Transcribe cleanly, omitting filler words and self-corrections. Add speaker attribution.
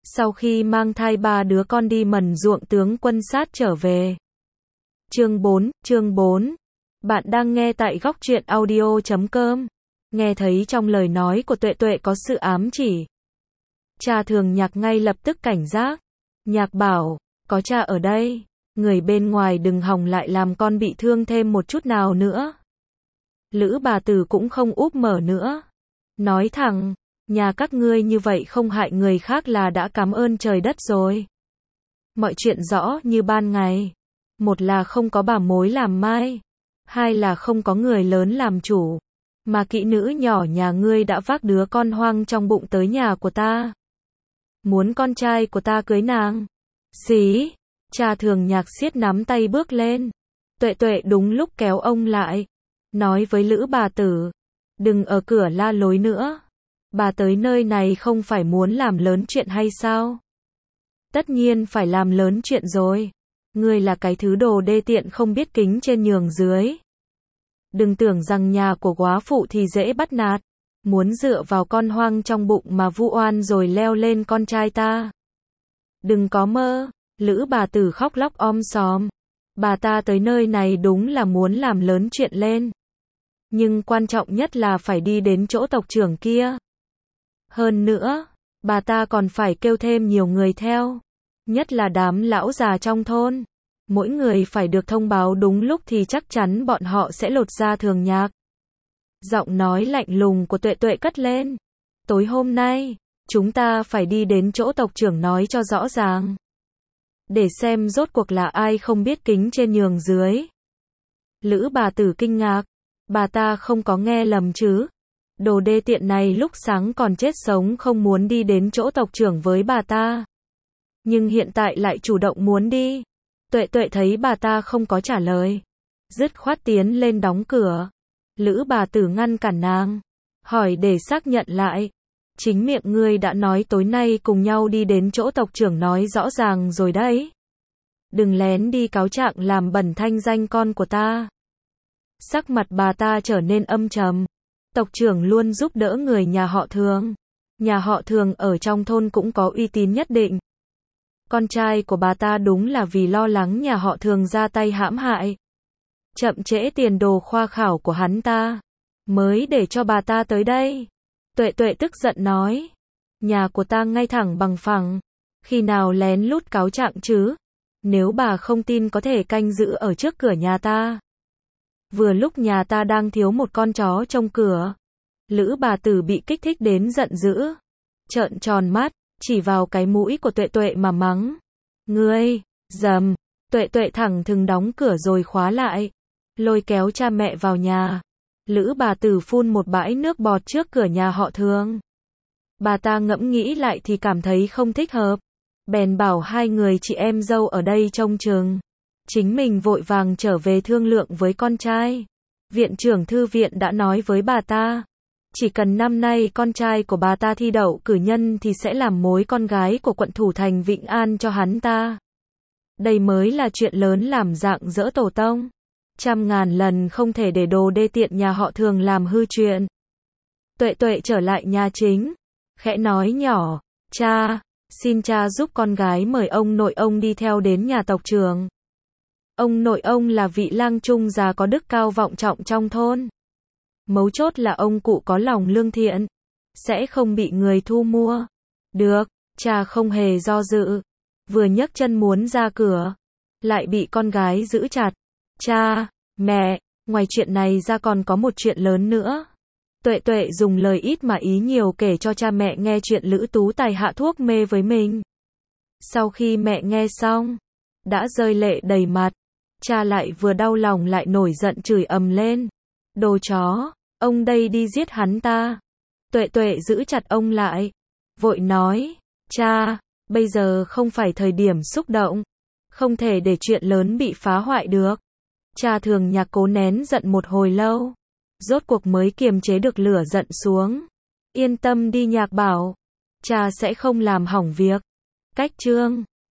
Speaker 1: Sau khi mang thai 3 đứa con đi mần ruộng tướng quân sát trở về. Chương 4. Bạn đang nghe tại góc truyện audio.com. Nghe thấy trong lời nói của Tuệ Tuệ có sự ám chỉ. Cha Thường Nhạc ngay lập tức cảnh giác. Nhạc bảo, có cha ở đây, người bên ngoài đừng hòng lại làm con bị thương thêm một chút nào nữa. Lữ bà tử cũng không úp mở nữa. Nói thẳng, nhà các ngươi như vậy không hại người khác là đã cảm ơn trời đất rồi. Mọi chuyện rõ như ban ngày. Một là không có bà mối làm mai. Hai là không có người lớn làm chủ. Mà kỹ nữ nhỏ nhà ngươi đã vác đứa con hoang trong bụng tới nhà của ta. Muốn con trai của ta cưới nàng. Xí. Cha Thường Nhạc siết nắm tay bước lên. Tuệ Tuệ đúng lúc kéo ông lại. Nói với Lữ bà tử. Đừng ở cửa la lối nữa. Bà tới nơi này không phải muốn làm lớn chuyện hay sao? Tất nhiên phải làm lớn chuyện rồi. Ngươi là cái thứ đồ đê tiện không biết kính trên nhường dưới. Đừng tưởng rằng nhà của góa phụ thì dễ bắt nạt. Muốn dựa vào con hoang trong bụng mà vu oan rồi leo lên con trai ta. Đừng có mơ. Lữ bà tử khóc lóc om sòm. Bà ta tới nơi này đúng là muốn làm lớn chuyện lên. Nhưng quan trọng nhất là phải đi đến chỗ tộc trưởng kia. Hơn nữa, bà ta còn phải kêu thêm nhiều người theo. Nhất là đám lão già trong thôn. Mỗi người phải được thông báo đúng lúc thì chắc chắn bọn họ sẽ lột ra Thường Nhạc. Giọng nói lạnh lùng của Tuệ Tuệ cất lên. Tối hôm nay, chúng ta phải đi đến chỗ tộc trưởng nói cho rõ ràng. Để xem rốt cuộc là ai không biết kính trên nhường dưới. Lữ bà tử kinh ngạc. Bà ta không có nghe lầm chứ. Đồ đê tiện này lúc sáng còn chết sống không muốn đi đến chỗ tộc trưởng với bà ta. Nhưng hiện tại lại chủ động muốn đi. Tuệ Tuệ thấy bà ta không có trả lời. Dứt khoát tiến lên đóng cửa. Lữ bà tử ngăn cản nàng. Hỏi để xác nhận lại. Chính miệng ngươi đã nói tối nay cùng nhau đi đến chỗ tộc trưởng nói rõ ràng rồi đấy. Đừng lén đi cáo trạng làm bẩn thanh danh con của ta. Sắc mặt bà ta trở nên âm trầm. Tộc trưởng luôn giúp đỡ người nhà họ Thường. Nhà họ Thường ở trong thôn cũng có uy tín nhất định. Con trai của bà ta đúng là vì lo lắng nhà họ Thường ra tay hãm hại. Chậm trễ tiền đồ khoa khảo của hắn ta. Mới để cho bà ta tới đây. Tuệ Tuệ tức giận nói. Nhà của ta ngay thẳng bằng phẳng. Khi nào lén lút cáo trạng chứ? Nếu bà không tin có thể canh giữ ở trước cửa nhà ta. Vừa lúc nhà ta đang thiếu một con chó trông cửa. Lữ bà tử bị kích thích đến giận dữ. Trợn tròn mắt, chỉ vào cái mũi của Tuệ Tuệ mà mắng. Ngươi, dầm. Tuệ Tuệ thẳng thừng đóng cửa rồi khóa lại. Lôi kéo cha mẹ vào nhà. Lữ bà tử phun một bãi nước bọt trước cửa nhà họ Thường. Bà ta ngẫm nghĩ lại thì cảm thấy không thích hợp. Bèn bảo hai người chị em dâu ở đây trông chừng. Chính mình vội vàng trở về thương lượng với con trai. Viện trưởng thư viện đã nói với bà ta. Chỉ cần năm nay con trai của bà ta thi đậu cử nhân thì sẽ làm mối con gái của quận thủ thành Vĩnh An cho hắn ta. Đây mới là chuyện lớn làm dạng dỡ tổ tông. Trăm ngàn lần không thể để đồ đê tiện nhà họ Thường làm hư chuyện. Tuệ Tuệ trở lại nhà chính. Khẽ nói nhỏ. Cha, xin cha giúp con gái mời ông nội ông đi theo đến nhà tộc trưởng. Ông nội ông là vị lang trung già có đức cao vọng trọng trong thôn. Mấu chốt là ông cụ có lòng lương thiện. Sẽ không bị người thu mua. Được, cha không hề do dự. Vừa nhấc chân muốn ra cửa. Lại bị con gái giữ chặt. Cha, mẹ, ngoài chuyện này ra còn có một chuyện lớn nữa. Tuệ Tuệ dùng lời ít mà ý nhiều kể cho cha mẹ nghe chuyện Lữ Tú Tài hạ thuốc mê với mình. Sau khi mẹ nghe xong, đã rơi lệ đầy mặt. Cha lại vừa đau lòng lại nổi giận chửi ầm lên. Đồ chó, ông đây đi giết hắn ta. Tuệ Tuệ giữ chặt ông lại. Vội nói, cha, bây giờ không phải thời điểm xúc động. Không thể để chuyện lớn bị phá hoại được. Cha Thường Nhạc cố nén giận một hồi lâu. Rốt cuộc mới kiềm chế được lửa giận xuống. Yên tâm đi Nhạc bảo. Cha sẽ không làm hỏng việc. Cách chương